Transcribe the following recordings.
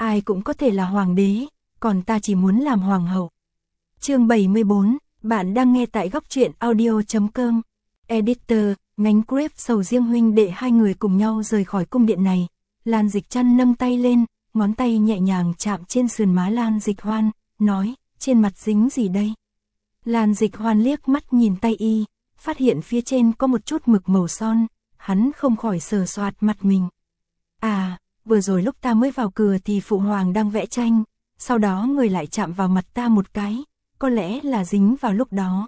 ai cũng có thể là hoàng đế, còn ta chỉ muốn làm hoàng hậu. Chương 74, bạn đang nghe tại góc truyện audio.com. Editor, ngánh Grip sầu riêng huynh đệ hai người cùng nhau rời khỏi cung điện này. Lan Dịch Trăn nâng tay lên, ngón tay nhẹ nhàng chạm trên sườn má Lan Dịch Hoan, nói, trên mặt dính gì đây? Lan Dịch Hoan liếc mắt nhìn tay y, phát hiện phía trên có một chút mực màu son, hắn không khỏi sờ soạt mặt mình. À, vừa rồi lúc ta mới vào cửa thì phụ hoàng đang vẽ tranh, sau đó người lại chạm vào mặt ta một cái, có lẽ là dính vào lúc đó.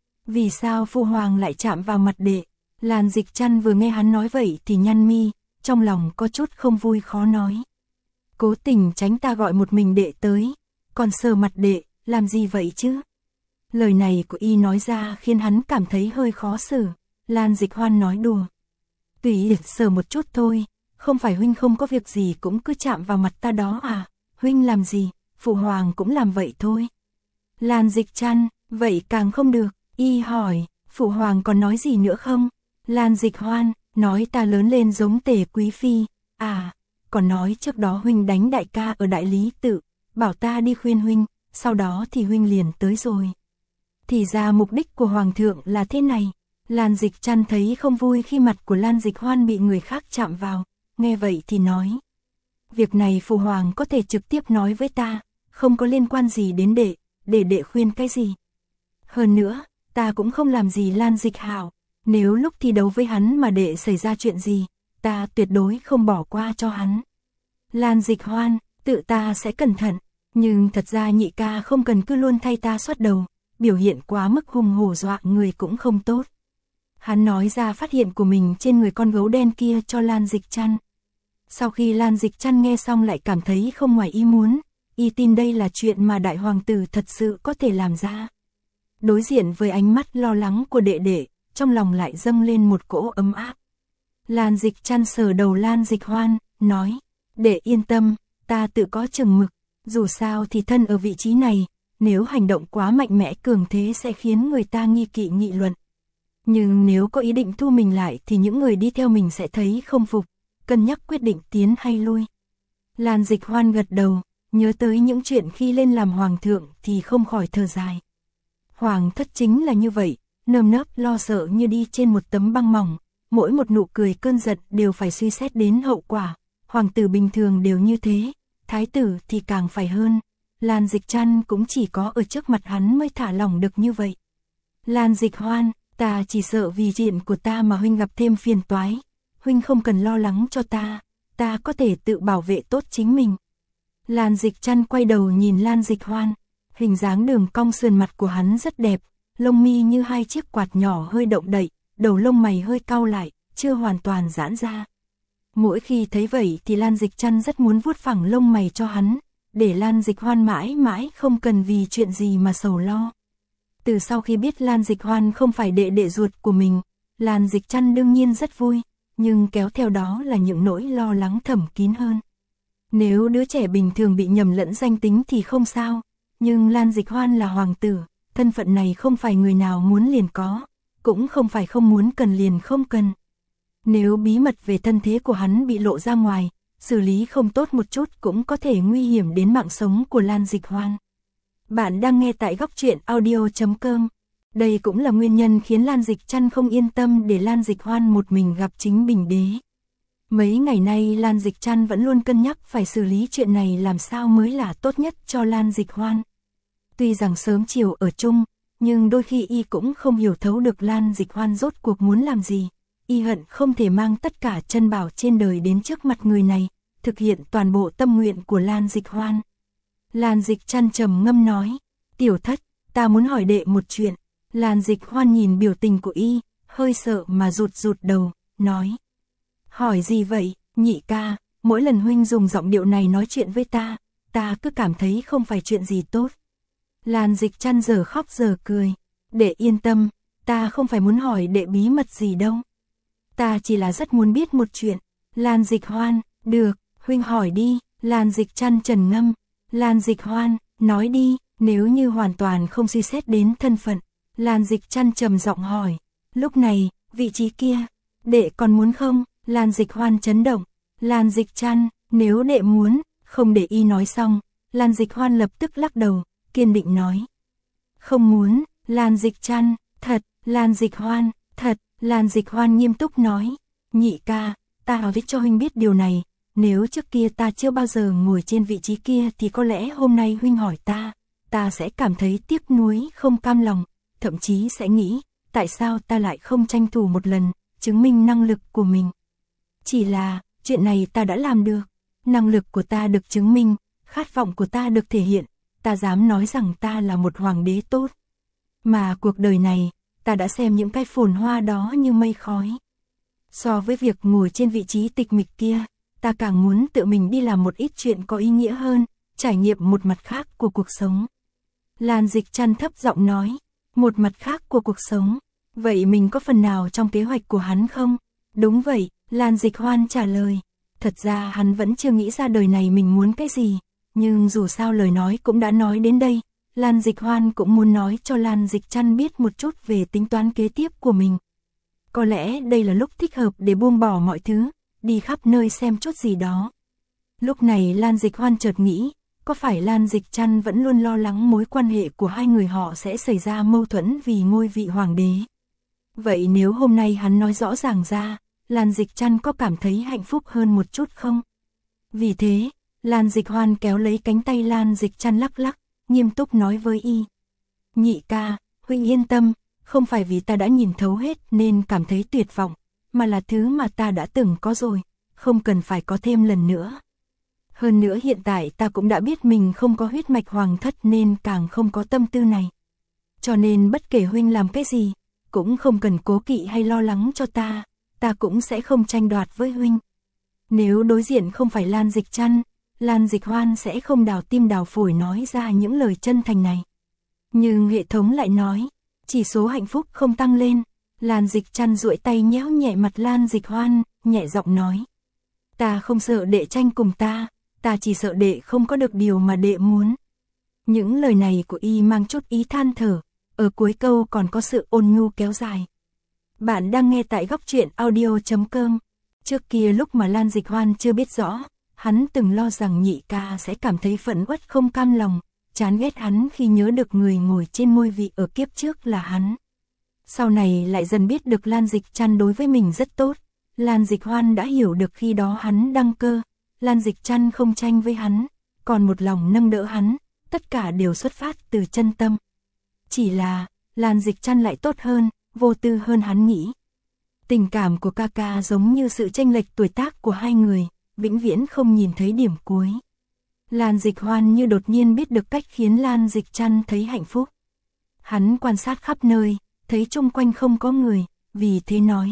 Vì sao phụ hoàng lại chạm vào mặt đệ? Lan Dịch Trăn vừa nghe hắn nói vậy thì nhăn mi, trong lòng có chút không vui khó nói. Cố tình tránh ta gọi một mình đệ tới, còn sờ mặt đệ, làm gì vậy chứ? Lời này của y nói ra khiến hắn cảm thấy hơi khó xử. Lan Dịch Hoan nói đùa. Tùy sờ một chút thôi, không phải huynh không có việc gì cũng cứ chạm vào mặt ta đó à? Huynh làm gì, phụ hoàng cũng làm vậy thôi. Lan Dịch Trăn, vậy càng không được. Y hỏi, phụ hoàng còn nói gì nữa không? Lan Dịch Hoan, nói ta lớn lên giống Tề quý phi. À, còn nói trước đó huynh đánh đại ca ở Đại Lý Tự, bảo ta đi khuyên huynh, sau đó thì huynh liền tới rồi. Thì ra mục đích của hoàng thượng là thế này. Lan Dịch Trăn thấy không vui khi mặt của Lan Dịch Hoan bị người khác chạm vào, nghe vậy thì nói. Việc này phụ hoàng có thể trực tiếp nói với ta, không có liên quan gì đến đệ, để đệ khuyên cái gì. Hơn nữa, ta cũng không làm gì Lan Dịch Hạo, nếu lúc thi đấu với hắn mà đệ xảy ra chuyện gì, ta tuyệt đối không bỏ qua cho hắn. Lan Dịch Hoan, tự ta sẽ cẩn thận, nhưng thật ra nhị ca không cần cứ luôn thay ta xuất đầu, biểu hiện quá mức hùng hổ dọa người cũng không tốt. Hắn nói ra phát hiện của mình trên người con gấu đen kia cho Lan Dịch Trăn. Sau khi Lan Dịch Trăn nghe xong lại cảm thấy không ngoài ý muốn, y tin đây là chuyện mà đại hoàng tử thật sự có thể làm ra. Đối diện với ánh mắt lo lắng của đệ đệ, trong lòng lại dâng lên một cỗ ấm áp. Lan Dịch Trăn sờ đầu Lan Dịch Hoan, nói, đệ yên tâm, ta tự có chừng mực, dù sao thì thân ở vị trí này, nếu hành động quá mạnh mẽ cường thế sẽ khiến người ta nghi kỵ nghị luận. Nhưng nếu có ý định thu mình lại thì những người đi theo mình sẽ thấy không phục, cân nhắc quyết định tiến hay lui. Lan Dịch Hoan gật đầu, nhớ tới những chuyện khi lên làm hoàng thượng thì không khỏi thở dài. Hoàng thất chính là như vậy, nơm nớp lo sợ như đi trên một tấm băng mỏng, mỗi một nụ cười cơn giận đều phải suy xét đến hậu quả, hoàng tử bình thường đều như thế, thái tử thì càng phải hơn. Lan Dịch Trăn cũng chỉ có ở trước mặt hắn mới thả lỏng được như vậy. Lan Dịch Hoan, ta chỉ sợ vì chuyện của ta mà huynh gặp thêm phiền toái, huynh không cần lo lắng cho ta có thể tự bảo vệ tốt chính mình. Lan Dịch Trăn quay đầu nhìn Lan Dịch Hoan, hình dáng đường cong sườn mặt của hắn rất đẹp, lông mi như hai chiếc quạt nhỏ hơi động đậy, đầu lông mày hơi cau lại, chưa hoàn toàn giãn ra. Mỗi khi thấy vậy thì Lan Dịch Trăn rất muốn vuốt phẳng lông mày cho hắn, để Lan Dịch Hoan mãi mãi không cần vì chuyện gì mà sầu lo. Từ sau khi biết Lan Dịch Hoan không phải đệ đệ ruột của mình, Lan Dịch Trăn đương nhiên rất vui, nhưng kéo theo đó là những nỗi lo lắng thầm kín hơn. Nếu đứa trẻ bình thường bị nhầm lẫn danh tính thì không sao, nhưng Lan Dịch Hoan là hoàng tử, thân phận này không phải người nào muốn liền có, cũng không phải không muốn cần liền không cần. Nếu bí mật về thân thế của hắn bị lộ ra ngoài, xử lý không tốt một chút cũng có thể nguy hiểm đến mạng sống của Lan Dịch Hoan. Bạn đang nghe tại góc truyện audio.com. Đây cũng là nguyên nhân khiến Lan Dịch Trăn không yên tâm để Lan Dịch Hoan một mình gặp chính Bình Đế. Mấy ngày nay Lan Dịch Trăn vẫn luôn cân nhắc phải xử lý chuyện này làm sao mới là tốt nhất cho Lan Dịch Hoan. Tuy rằng sớm chiều ở chung, nhưng đôi khi y cũng không hiểu thấu được Lan Dịch Hoan rốt cuộc muốn làm gì. Y hận không thể mang tất cả chân bảo trên đời đến trước mặt người này, thực hiện toàn bộ tâm nguyện của Lan Dịch Hoan. Lan Dịch Trăn trầm ngâm nói, tiểu thất, ta muốn hỏi đệ một chuyện. Lan Dịch Hoan nhìn biểu tình của y, hơi sợ mà rụt đầu, nói. Hỏi gì vậy, nhị ca, mỗi lần huynh dùng giọng điệu này nói chuyện với ta cứ cảm thấy không phải chuyện gì tốt. Lan Dịch Trăn giờ khóc giờ cười, đệ yên tâm, ta không phải muốn hỏi đệ bí mật gì đâu. Ta chỉ là rất muốn biết một chuyện. Lan Dịch Hoan, được, huynh hỏi đi. Lan Dịch Trăn trầm ngâm. Lan Dịch Hoan, nói đi, nếu như hoàn toàn không suy xét đến thân phận. Lan Dịch Trăn trầm giọng hỏi, lúc này, vị trí kia, đệ còn muốn không? Lan Dịch Hoan chấn động. Lan Dịch Trăn, nếu đệ muốn, Không để y nói xong, Lan Dịch Hoan lập tức lắc đầu, kiên định nói. Không muốn, Lan Dịch Trăn, thật, Lan Dịch Hoan, thật, Lan Dịch Hoan nghiêm túc nói. Nhị ca, ta nói cho huynh biết điều này, nếu trước kia ta chưa bao giờ ngồi trên vị trí kia thì có lẽ hôm nay huynh hỏi ta sẽ cảm thấy tiếc nuối không cam lòng, thậm chí sẽ nghĩ, tại sao ta lại không tranh thủ một lần, chứng minh năng lực của mình. Chỉ là, chuyện này ta đã làm được, năng lực của ta được chứng minh, khát vọng của ta được thể hiện, ta dám nói rằng ta là một hoàng đế tốt. Mà cuộc đời này, ta đã xem những cái phồn hoa đó như mây khói. So với việc ngồi trên vị trí tịch mịch kia, ta càng muốn tự mình đi làm một ít chuyện có ý nghĩa hơn, trải nghiệm một mặt khác của cuộc sống. Lan Dịch Trăn thấp giọng nói, một mặt khác của cuộc sống, vậy mình có phần nào trong kế hoạch của hắn không? Đúng vậy, Lan Dịch Hoan trả lời, thật ra hắn vẫn chưa nghĩ ra đời này mình muốn cái gì, nhưng dù sao lời nói cũng đã nói đến đây, Lan Dịch Hoan cũng muốn nói cho Lan Dịch Trăn biết một chút về tính toán kế tiếp của mình. Có lẽ đây là lúc thích hợp để buông bỏ mọi thứ, đi khắp nơi xem chút gì đó. Lúc này Lan Dịch Hoan chợt nghĩ, có phải Lan Dịch Trăn vẫn luôn lo lắng mối quan hệ của hai người họ sẽ xảy ra mâu thuẫn vì ngôi vị hoàng đế. Vậy nếu hôm nay hắn nói rõ ràng ra, Lan Dịch Trăn có cảm thấy hạnh phúc hơn một chút không? Vì thế, Lan Dịch Hoan kéo lấy cánh tay Lan Dịch Trăn lắc lắc, nghiêm túc nói với y. Nhị ca, huynh yên tâm, không phải vì ta đã nhìn thấu hết nên cảm thấy tuyệt vọng, mà là thứ mà ta đã từng có rồi, không cần phải có thêm lần nữa. Hơn nữa hiện tại ta cũng đã biết mình không có huyết mạch hoàng thất nên càng không có tâm tư này. Cho nên bất kể huynh làm cái gì, cũng không cần cố kỵ hay lo lắng cho ta cũng sẽ không tranh đoạt với huynh. Nếu đối diện không phải Lan Dịch Trăn, Lan Dịch Hoan sẽ không đào tim đào phổi nói ra những lời chân thành này. Nhưng hệ thống lại nói, chỉ số hạnh phúc không tăng lên. Lan Dịch Trăn duỗi tay nhéo nhẹ mặt Lan Dịch Hoan, nhẹ giọng nói. Ta không sợ đệ tranh cùng ta chỉ sợ đệ không có được điều mà đệ muốn. Những lời này của y mang chút ý than thở, ở cuối câu còn có sự ôn nhu kéo dài. Bạn đang nghe tại góc truyện audio.com. Trước kia lúc mà Lan Dịch Hoan chưa biết rõ, hắn từng lo rằng nhị ca sẽ cảm thấy phẫn uất không cam lòng, chán ghét hắn khi nhớ được người ngồi trên ngôi vị ở kiếp trước là hắn. Sau này lại dần biết được Lan Dịch Trăn đối với mình rất tốt, Lan Dịch Hoan đã hiểu được khi đó hắn đăng cơ, Lan Dịch Trăn không tranh với hắn, còn một lòng nâng đỡ hắn, tất cả đều xuất phát từ chân tâm. Chỉ là, Lan Dịch Trăn lại tốt hơn, vô tư hơn hắn nghĩ. Tình cảm của ca ca giống như sự chênh lệch tuổi tác của hai người, vĩnh viễn không nhìn thấy điểm cuối. Lan Dịch Hoan như đột nhiên biết được cách khiến Lan Dịch Trăn thấy hạnh phúc. Hắn quan sát khắp nơi, thấy chung quanh không có người, vì thế nói.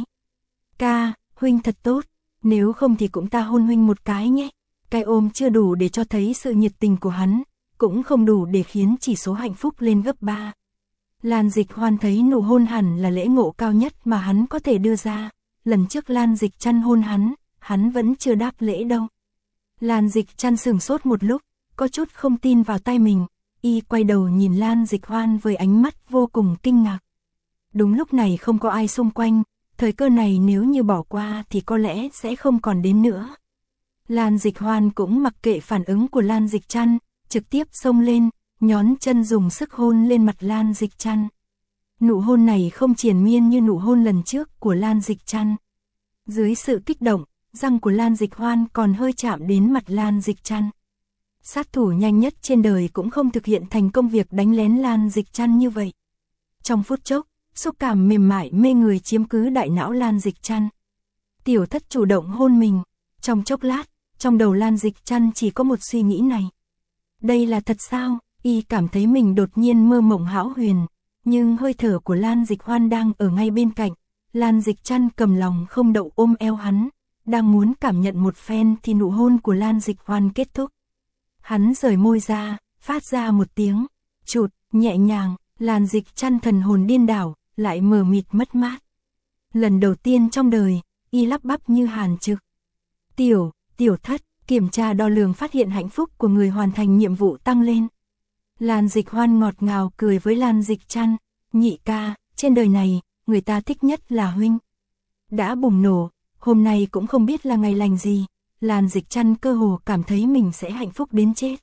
Ca, huynh thật tốt, nếu không thì cũng ta hôn huynh một cái nhé. Cái ôm chưa đủ để cho thấy sự nhiệt tình của hắn, cũng không đủ để khiến chỉ số hạnh phúc lên gấp 3. Lan Dịch Hoan thấy nụ hôn hẳn là lễ ngộ cao nhất mà hắn có thể đưa ra. Lần trước Lan Dịch Trăn hôn hắn vẫn chưa đáp lễ đâu. Lan Dịch Trăn sửng sốt một lúc, có chút không tin vào tai mình, y quay đầu nhìn Lan Dịch Hoan với ánh mắt vô cùng kinh ngạc. Đúng lúc này không có ai xung quanh, thời cơ này nếu như bỏ qua thì có lẽ sẽ không còn đến nữa. Lan Dịch Hoan cũng mặc kệ phản ứng của Lan Dịch Trăn, trực tiếp xông lên, nhón chân dùng sức hôn lên mặt Lan Dịch Trăn. Nụ hôn này không triền miên như nụ hôn lần trước của Lan Dịch Trăn. Dưới sự kích động, răng của Lan Dịch Hoan còn hơi chạm đến mặt Lan Dịch Trăn. Sát thủ nhanh nhất trên đời cũng không thực hiện thành công việc đánh lén Lan Dịch Trăn như vậy. Trong phút chốc, xúc cảm mềm mại mê người chiếm cứ đại não Lan Dịch Trăn. Tiểu thất chủ động hôn mình, trong chốc lát, trong đầu Lan Dịch Trăn chỉ có một suy nghĩ này. Đây là thật sao? Y cảm thấy mình đột nhiên mơ mộng hão huyền, nhưng hơi thở của Lan Dịch Hoan đang ở ngay bên cạnh. Lan Dịch Trăn cầm lòng không đậu ôm eo hắn, đang muốn cảm nhận một phen thì nụ hôn của Lan Dịch Hoan kết thúc. Hắn rời môi ra, phát ra một tiếng chụt nhẹ nhàng, Lan Dịch Trăn thần hồn điên đảo, lại mờ mịt mất mát. Lần đầu tiên trong đời, y lắp bắp như hàn trực. Tiểu thất, kiểm tra đo lường phát hiện hạnh phúc của người hoàn thành nhiệm vụ tăng lên. Lan Dịch Hoan ngọt ngào cười với Lan Dịch Trăn, nhị ca, trên đời này, người ta thích nhất là huynh. Đã bùng nổ, hôm nay cũng không biết là ngày lành gì, Lan Dịch Trăn cơ hồ cảm thấy mình sẽ hạnh phúc đến chết.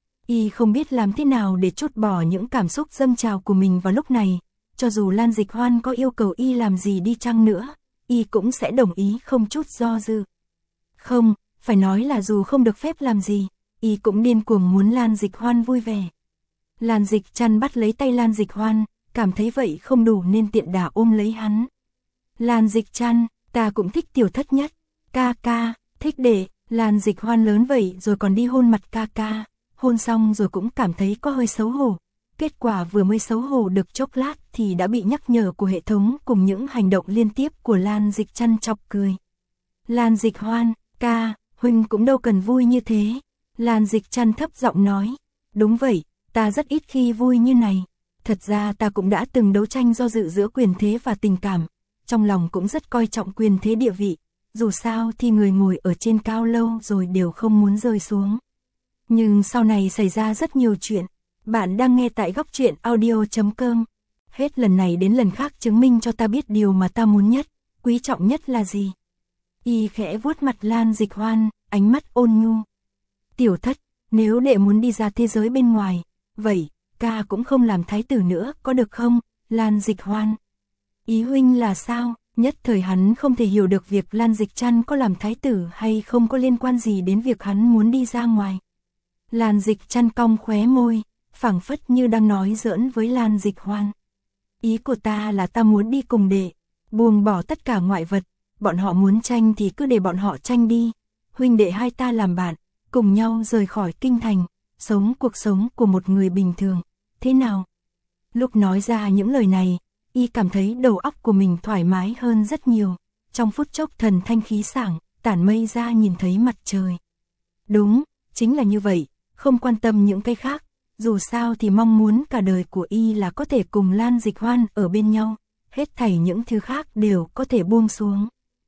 Y không biết làm thế nào để trút bỏ những cảm xúc dâng trào của mình vào lúc này, cho dù Lan Dịch Hoan có yêu cầu Y làm gì đi chăng nữa, Y cũng sẽ đồng ý không chút do dự. Không, phải nói là dù không được phép làm gì, Y cũng điên cuồng muốn Lan Dịch Hoan vui vẻ. Lan Dịch Trăn bắt lấy tay Lan Dịch Hoan, cảm thấy vậy không đủ nên tiện đà ôm lấy hắn. Lan Dịch Trăn, ta cũng thích Tiểu Thất nhất. Ca ca, thích để. Lan Dịch Hoan lớn vậy rồi còn đi hôn mặt ca ca. Hôn xong rồi cũng cảm thấy có hơi xấu hổ. Kết quả vừa mới xấu hổ được chốc lát thì đã bị nhắc nhở của hệ thống cùng những hành động liên tiếp của Lan Dịch Trăn chọc cười. Lan Dịch Hoan, ca, huynh cũng đâu cần vui như thế. Lan Dịch Trăn thấp giọng nói. Đúng vậy, ta rất ít khi vui như này. Thật ra ta cũng đã từng đấu tranh do dự giữa quyền thế và tình cảm. Trong lòng cũng rất coi trọng quyền thế địa vị. Dù sao thì người ngồi ở trên cao lâu rồi đều không muốn rơi xuống. Nhưng sau này xảy ra rất nhiều chuyện. Bạn đang nghe tại Góc Truyện Audio.com. Hết lần này đến lần khác chứng minh cho ta biết điều mà ta muốn nhất, quý trọng nhất là gì. Y khẽ vuốt mặt Lan Dịch Hoan, ánh mắt ôn nhu. Tiểu Thất, nếu đệ muốn đi ra thế giới bên ngoài, vậy, ca cũng không làm thái tử nữa, có được không, Lan Dịch Hoan? Ý huynh là sao? Nhất thời hắn không thể hiểu được việc Lan Dịch Trăn có làm thái tử hay không có liên quan gì đến việc hắn muốn đi ra ngoài. Lan Dịch Trăn cong khóe môi, phảng phất như đang nói giỡn với Lan Dịch Hoan. Ý của ta là ta muốn đi cùng đệ, buông bỏ tất cả ngoại vật, bọn họ muốn tranh thì cứ để bọn họ tranh đi. Huynh đệ hai ta làm bạn, cùng nhau rời khỏi kinh thành, sống cuộc sống của một người bình thường, thế nào? Lúc nói ra những lời này, Y cảm thấy đầu óc của mình thoải mái hơn rất nhiều, trong phút chốc thần thanh khí sảng, tản mây ra nhìn thấy mặt trời. Đúng, chính là như vậy, không quan tâm những cái khác, dù sao thì mong muốn cả đời của Y là có thể cùng Lan Dịch Hoan ở bên nhau, hết thảy những thứ khác đều có thể buông xuống.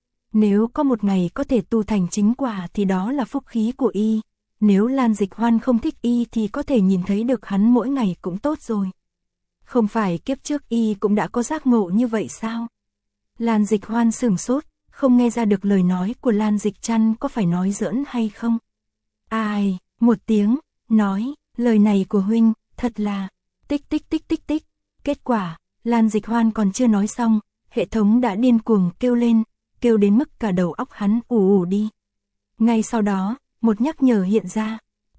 Nếu có một ngày có thể tu thành chính quả thì đó là phúc khí của Y, nếu Lan Dịch Hoan không thích Y thì có thể nhìn thấy được hắn mỗi ngày cũng tốt rồi. Không phải kiếp trước Y cũng đã có giác ngộ như vậy sao? Lan Dịch Hoan sửng sốt, không nghe ra được lời nói của Lan Dịch Trăn có phải nói giỡn hay không. Ai, một tiếng, nói, lời này của huynh, thật là, tích tích tích tích tích. Kết quả, Lan Dịch Hoan còn chưa nói xong, hệ thống đã điên cuồng kêu lên, kêu đến mức cả đầu óc hắn ù đi. Ngay sau đó, một nhắc nhở hiện ra,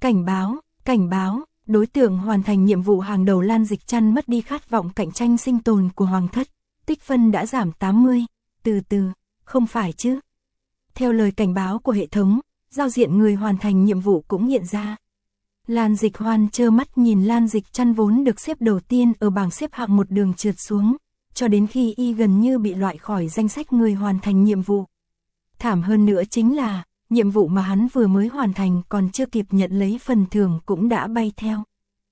cảnh báo. Đối tượng hoàn thành nhiệm vụ hàng đầu Lan Dịch Trăn mất đi khát vọng cạnh tranh sinh tồn của Hoàng thất, tích phân đã giảm 80, từ từ, không phải chứ. Theo lời cảnh báo của hệ thống, giao diện người hoàn thành nhiệm vụ cũng hiện ra. Lan Dịch Hoan trơ mắt nhìn Lan Dịch Trăn vốn được xếp đầu tiên ở bảng xếp hạng một đường trượt xuống, cho đến khi Y gần như bị loại khỏi danh sách người hoàn thành nhiệm vụ. Thảm hơn nữa chính là, nhiệm vụ mà hắn vừa mới hoàn thành còn chưa kịp nhận lấy phần thưởng cũng đã bay theo.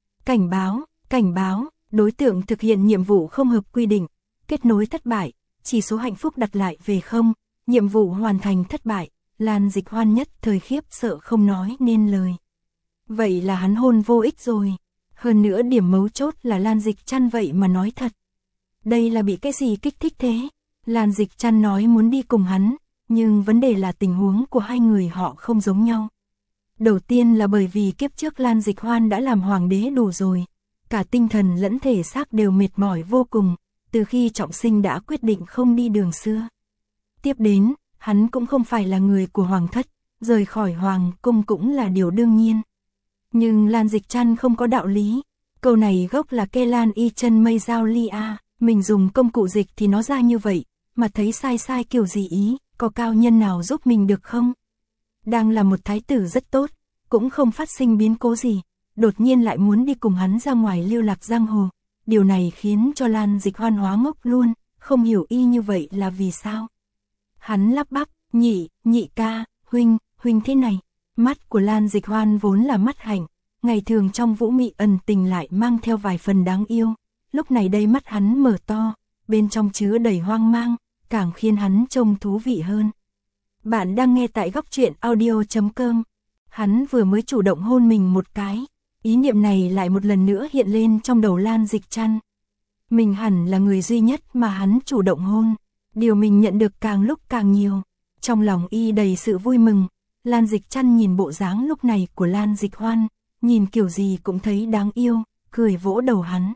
Cảnh báo, đối tượng thực hiện nhiệm vụ không hợp quy định, kết nối thất bại, chỉ số hạnh phúc đặt lại về 0, nhiệm vụ hoàn thành thất bại. Lan Dịch Hoan nhất thời khiếp sợ không nói nên lời. Vậy là hắn hôn vô ích rồi. Hơn nữa điểm mấu chốt là Lan Dịch Trăn vậy mà nói thật. Đây là bị cái gì kích thích thế? Lan Dịch Trăn nói muốn đi cùng hắn, nhưng vấn đề là tình huống của hai người họ không giống nhau. Đầu tiên là bởi vì kiếp trước Lan Dịch Hoan đã làm hoàng đế đủ rồi, cả tinh thần lẫn thể xác đều mệt mỏi vô cùng, từ khi trọng sinh đã quyết định không đi đường xưa. Tiếp đến, hắn cũng không phải là người của hoàng thất, rời khỏi hoàng cung cũng là điều đương nhiên. Nhưng Lan Dịch Trăn không có đạo lý, câu này gốc là Kê Lan Y Chân Mây Giao Lia, mình dùng công cụ dịch thì nó ra như vậy, mà thấy sai kiểu gì ý, có cao nhân nào giúp mình được không? Đang là một thái tử rất tốt, cũng không phát sinh biến cố gì, đột nhiên lại muốn đi cùng hắn ra ngoài lưu lạc giang hồ. Điều này khiến cho Lan Dịch Hoan hóa ngốc luôn, không hiểu Y như vậy là vì sao. Hắn lắp bắp, nhị ca, huynh thế này. Mắt của Lan Dịch Hoan vốn là mắt hạnh, ngày thường trong vũ mị ẩn tình lại mang theo vài phần đáng yêu. Lúc này đây mắt hắn mở to, bên trong chứa đầy hoang mang, càng khiến hắn trông thú vị hơn. Bạn đang nghe tại Góc Truyện Audio.com. Hắn vừa mới chủ động hôn mình một cái, ý niệm này lại một lần nữa hiện lên trong đầu Lan Dịch Trăn. Mình hẳn là người duy nhất mà hắn chủ động hôn, điều mình nhận được càng lúc càng nhiều. Trong lòng Y đầy sự vui mừng, Lan Dịch Trăn nhìn bộ dáng lúc này của Lan Dịch Hoan, nhìn kiểu gì cũng thấy đáng yêu, cười vỗ đầu hắn.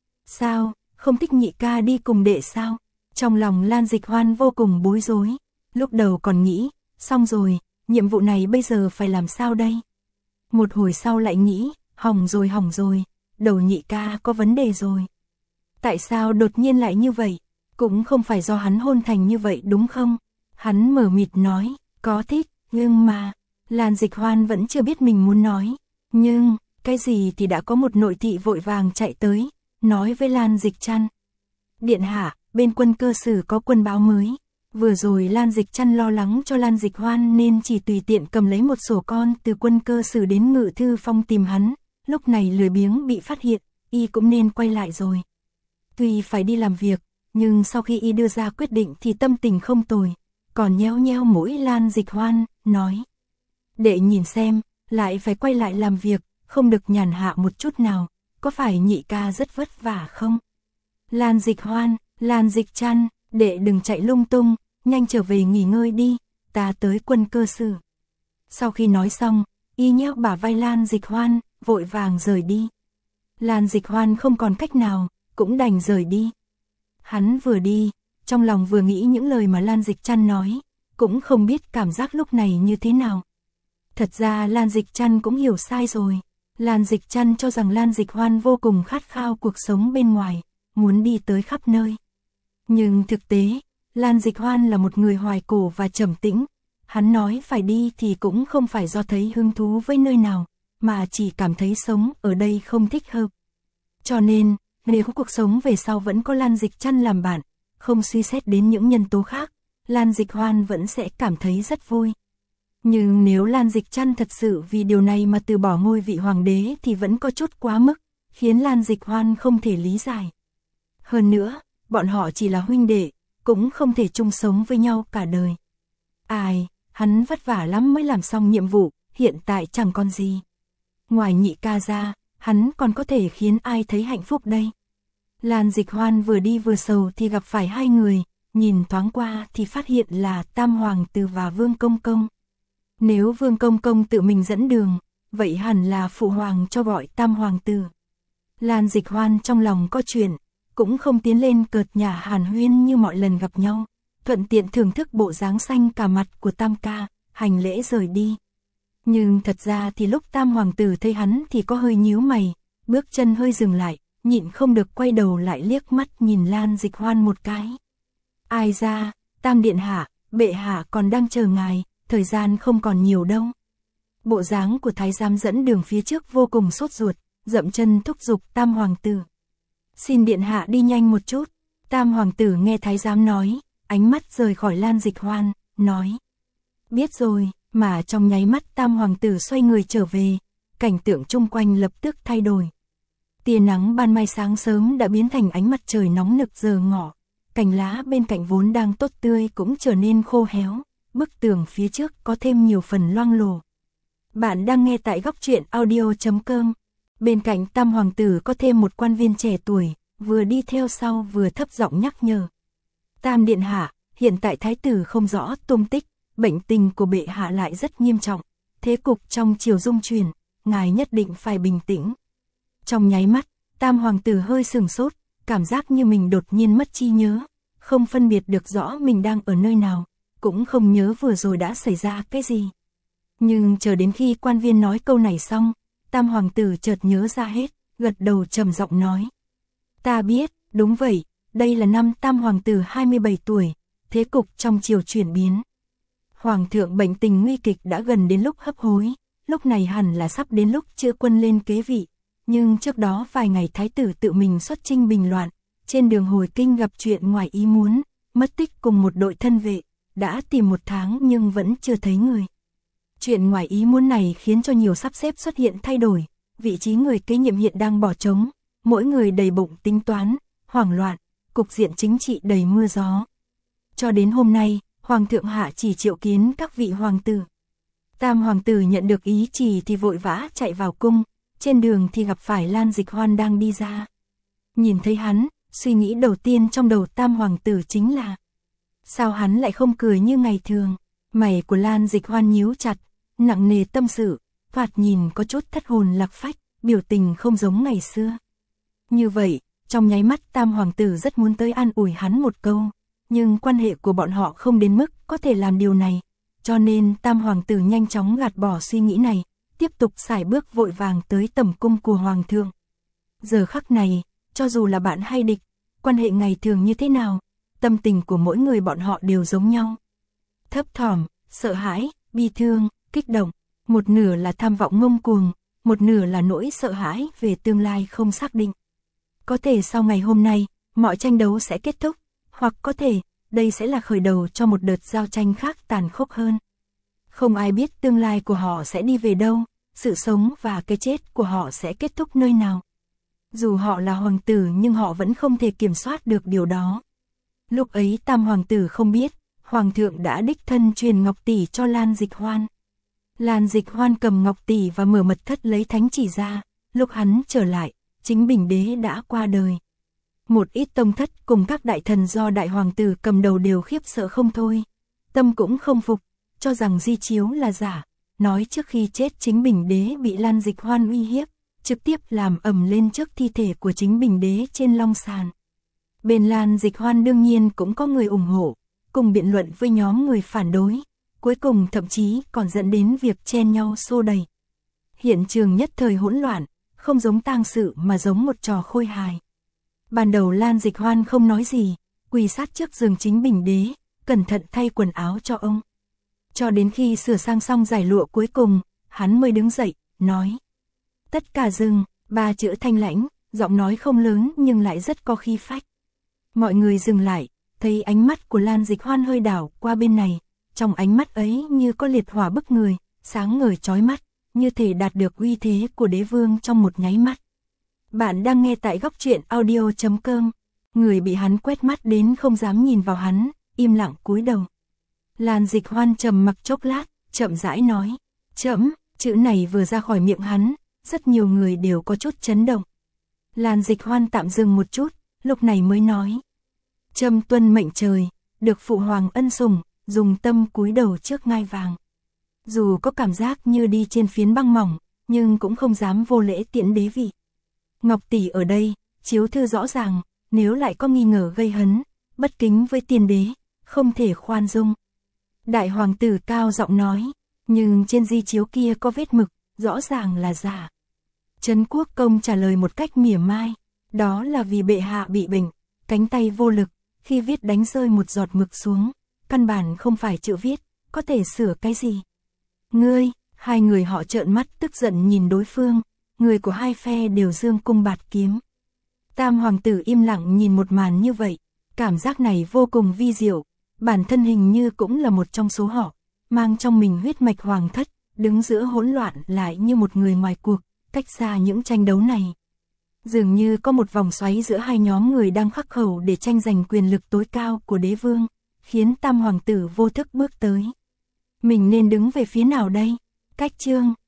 Sao, không thích nhị ca đi cùng đệ sao? Trong lòng Lan Dịch Hoan vô cùng bối rối, lúc đầu còn nghĩ, xong rồi, nhiệm vụ này bây giờ phải làm sao đây? Một hồi sau lại nghĩ, hỏng rồi, đầu nhị ca có vấn đề rồi. Tại sao đột nhiên lại như vậy? Cũng không phải do hắn hôn thành như vậy đúng không? Hắn mờ mịt nói, có thích, nhưng mà, Lan Dịch Hoan vẫn chưa biết mình muốn nói. Nhưng, cái gì thì đã có một nội thị vội vàng chạy tới, nói với Lan Dịch Trăn. Điện hạ, bên quân cơ sử có quân báo mới. Vừa rồi Lan Dịch Trăn lo lắng cho Lan Dịch Hoan nên chỉ tùy tiện cầm lấy một sổ con từ quân cơ sử đến Ngự Thư Phong tìm hắn. Lúc này lười biếng bị phát hiện, y cũng nên quay lại rồi. Tuy phải đi làm việc, nhưng sau khi y đưa ra quyết định thì tâm tình không tồi. Còn nhéo nhéo mũi Lan Dịch Hoan, nói. Đệ nhìn xem, lại phải quay lại làm việc, không được nhàn hạ một chút nào, có phải nhị ca rất vất vả không? Lan Dịch Hoan, Lan Dịch Trăn, đệ đừng chạy lung tung, nhanh trở về nghỉ ngơi đi, ta tới quân cơ sử. Sau khi nói xong, y nhéo bả vai Lan Dịch Hoan, vội vàng rời đi. Lan Dịch Hoan không còn cách nào, cũng đành rời đi. Hắn vừa đi, trong lòng vừa nghĩ những lời mà Lan Dịch Trăn nói, cũng không biết cảm giác lúc này như thế nào. Thật ra Lan Dịch Trăn cũng hiểu sai rồi. Lan Dịch Trăn cho rằng Lan Dịch Hoan vô cùng khát khao cuộc sống bên ngoài, muốn đi tới khắp nơi. Nhưng thực tế, Lan Dịch Hoan là một người hoài cổ và trầm tĩnh. Hắn nói phải đi thì cũng không phải do thấy hứng thú với nơi nào, mà chỉ cảm thấy sống ở đây không thích hợp. Cho nên, nếu cuộc sống về sau vẫn có Lan Dịch Trăn làm bạn, không suy xét đến những nhân tố khác, Lan Dịch Hoan vẫn sẽ cảm thấy rất vui. Nhưng nếu Lan Dịch Trăn thật sự vì điều này mà từ bỏ ngôi vị hoàng đế thì vẫn có chút quá mức, khiến Lan Dịch Hoan không thể lý giải. Hơn nữa, bọn họ chỉ là huynh đệ, cũng không thể chung sống với nhau cả đời. Ai, hắn vất vả lắm mới làm xong nhiệm vụ, hiện tại chẳng còn gì. Ngoài nhị ca ra, hắn còn có thể khiến ai thấy hạnh phúc đây. Lan Dịch Hoan vừa đi vừa sầu thì gặp phải hai người, nhìn thoáng qua thì phát hiện là Tam Hoàng tử và Vương Công Công. Nếu Vương Công Công tự mình dẫn đường, vậy hẳn là phụ hoàng cho gọi Tam Hoàng tử. Lan Dịch Hoan trong lòng có chuyện, cũng không tiến lên cợt nhả hàn huyên như mọi lần gặp nhau, thuận tiện thưởng thức bộ dáng xanh cả mặt của Tam ca, hành lễ rời đi. Nhưng thật ra thì lúc Tam Hoàng tử thấy hắn thì có hơi nhíu mày, bước chân hơi dừng lại, nhịn không được quay đầu lại liếc mắt nhìn Lan Dịch Hoan một cái. Ai ra, Tam điện hạ, bệ hạ còn đang chờ ngài, thời gian không còn nhiều đâu. Bộ dáng của thái giám dẫn đường phía trước vô cùng sốt ruột, dậm chân thúc giục Tam Hoàng tử. Xin điện hạ đi nhanh một chút. Tam Hoàng tử nghe thái giám nói, ánh mắt rời khỏi Lan Dịch Hoan, nói. Biết rồi, mà trong nháy mắt Tam Hoàng tử xoay người trở về, cảnh tượng chung quanh lập tức thay đổi. Tia nắng ban mai sáng sớm đã biến thành ánh mặt trời nóng nực giờ ngọ, cành lá bên cạnh vốn đang tốt tươi cũng trở nên khô héo, bức tường phía trước có thêm nhiều phần loang lổ. Bạn đang nghe tại góc truyện audio.com. Bên cạnh Tam Hoàng tử có thêm một quan viên trẻ tuổi, vừa đi theo sau vừa thấp giọng nhắc nhở. Tam điện hạ, hiện tại thái tử không rõ tung tích, bệnh tình của bệ hạ lại rất nghiêm trọng, thế cục trong triều dung chuyển, ngài nhất định phải bình tĩnh. Trong nháy mắt, Tam Hoàng tử hơi sừng sốt, cảm giác như mình đột nhiên mất trí nhớ, không phân biệt được rõ mình đang ở nơi nào, cũng không nhớ vừa rồi đã xảy ra cái gì. Nhưng chờ đến khi quan viên nói câu này xong, Tam Hoàng tử chợt nhớ ra hết, gật đầu trầm giọng nói. Ta biết, đúng vậy, đây là năm Tam Hoàng tử 27 tuổi, thế cục trong triều chuyển biến. Hoàng thượng bệnh tình nguy kịch đã gần đến lúc hấp hối, lúc này hẳn là sắp đến lúc chữa quân lên kế vị. Nhưng trước đó vài ngày thái tử tự mình xuất chinh bình loạn, trên đường hồi kinh gặp chuyện ngoài ý muốn, mất tích cùng một đội thân vệ, đã tìm 1 tháng nhưng vẫn chưa thấy người. Chuyện ngoài ý muốn này khiến cho nhiều sắp xếp xuất hiện thay đổi, vị trí người kế nhiệm hiện đang bỏ trống, mỗi người đầy bụng tính toán, hoảng loạn, cục diện chính trị đầy mưa gió. Cho đến hôm nay, Hoàng thượng hạ chỉ triệu kiến các vị hoàng tử. Tam Hoàng tử nhận được ý chỉ thì vội vã chạy vào cung, trên đường thì gặp phải Lan Dịch Hoan đang đi ra. Nhìn thấy hắn, suy nghĩ đầu tiên trong đầu Tam Hoàng tử chính là sao hắn lại không cười như ngày thường. Mày của Lan Dịch Hoan nhíu chặt, nặng nề tâm sự, thoạt nhìn có chút thất hồn lạc phách, biểu tình không giống ngày xưa. Như vậy, trong nháy mắt Tam hoàng tử rất muốn tới an ủi hắn một câu, nhưng quan hệ của bọn họ không đến mức có thể làm điều này, cho nên Tam hoàng tử nhanh chóng gạt bỏ suy nghĩ này, tiếp tục sải bước vội vàng tới tẩm cung của hoàng thượng. Giờ khắc này, cho dù là bạn hay địch, quan hệ ngày thường như thế nào, tâm tình của mỗi người bọn họ đều giống nhau. Thấp thỏm, sợ hãi, bi thương, kích động, một nửa là tham vọng ngông cuồng, một nửa là nỗi sợ hãi về tương lai không xác định. Có thể sau ngày hôm nay, mọi tranh đấu sẽ kết thúc, hoặc có thể, đây sẽ là khởi đầu cho một đợt giao tranh khác tàn khốc hơn. Không ai biết tương lai của họ sẽ đi về đâu, sự sống và cái chết của họ sẽ kết thúc nơi nào. Dù họ là hoàng tử nhưng họ vẫn không thể kiểm soát được điều đó. Lúc ấy Tam hoàng tử không biết, hoàng thượng đã đích thân truyền ngọc tỷ cho Lan Dịch Hoan. Lan Dịch Hoan cầm ngọc tỷ và mở mật thất lấy thánh chỉ ra, lúc hắn trở lại, Chính Bình Đế đã qua đời. Một ít tông thất cùng các đại thần do đại hoàng tử cầm đầu đều khiếp sợ không thôi. Tâm cũng không phục, cho rằng di chiếu là giả, nói trước khi chết Chính Bình Đế bị Lan Dịch Hoan uy hiếp, trực tiếp làm ầm lên trước thi thể của Chính Bình Đế trên long sàn. Bên Lan Dịch Hoan đương nhiên cũng có người ủng hộ, cùng biện luận với nhóm người phản đối, cuối cùng thậm chí còn dẫn đến việc chen nhau xô đẩy. Hiện trường nhất thời hỗn loạn, không giống tang sự mà giống một trò khôi hài. Ban đầu Lan Dịch Hoan không nói gì, quỳ sát trước giường Chính Bình Đế, cẩn thận thay quần áo cho ông. Cho đến khi sửa sang xong giải lụa cuối cùng, hắn mới đứng dậy, nói: "Tất cả dừng", ba chữ thanh lãnh, giọng nói không lớn nhưng lại rất có khí phách. Mọi người dừng lại, thấy ánh mắt của Lan Dịch Hoan hơi đảo qua bên này, trong ánh mắt ấy như có liệt hỏa bức người, sáng ngời chói mắt, như thể đạt được uy thế của đế vương trong một nháy mắt. Bạn đang nghe tại góc truyện audio.com. Người bị hắn quét mắt đến không dám nhìn vào hắn, im lặng cúi đầu. Lan Dịch Hoan trầm mặc chốc lát, chậm rãi nói: "Trẫm", chữ này vừa ra khỏi miệng hắn, rất nhiều người đều có chút chấn động. Lan Dịch Hoan tạm dừng một chút, lúc này mới nói: "Trẫm tuân mệnh trời, được phụ hoàng ân sủng, dùng tâm cúi đầu trước ngai vàng." Dù có cảm giác như đi trên phiến băng mỏng, nhưng cũng không dám vô lễ tiễn đế vị. Ngọc tỷ ở đây, chiếu thư rõ ràng, nếu lại có nghi ngờ gây hấn, bất kính với tiên đế, không thể khoan dung. Đại hoàng tử cao giọng nói, nhưng trên di chiếu kia có vết mực, rõ ràng là giả. Trấn Quốc Công trả lời một cách mỉa mai, đó là vì bệ hạ bị bệnh, cánh tay vô lực, khi viết đánh rơi một giọt mực xuống, căn bản không phải chữ viết, có thể sửa cái gì. Ngươi, hai người họ trợn mắt tức giận nhìn đối phương, người của hai phe đều dương cung bạt kiếm. Tam hoàng tử im lặng nhìn một màn như vậy, cảm giác này vô cùng vi diệu, bản thân hình như cũng là một trong số họ, mang trong mình huyết mạch hoàng thất, đứng giữa hỗn loạn lại như một người ngoài cuộc, cách xa những tranh đấu này. Dường như có một vòng xoáy giữa hai nhóm người đang khắc khẩu để tranh giành quyền lực tối cao của đế vương, khiến tam hoàng tử vô thức bước tới. Mình nên đứng về phía nào đây? Cách chương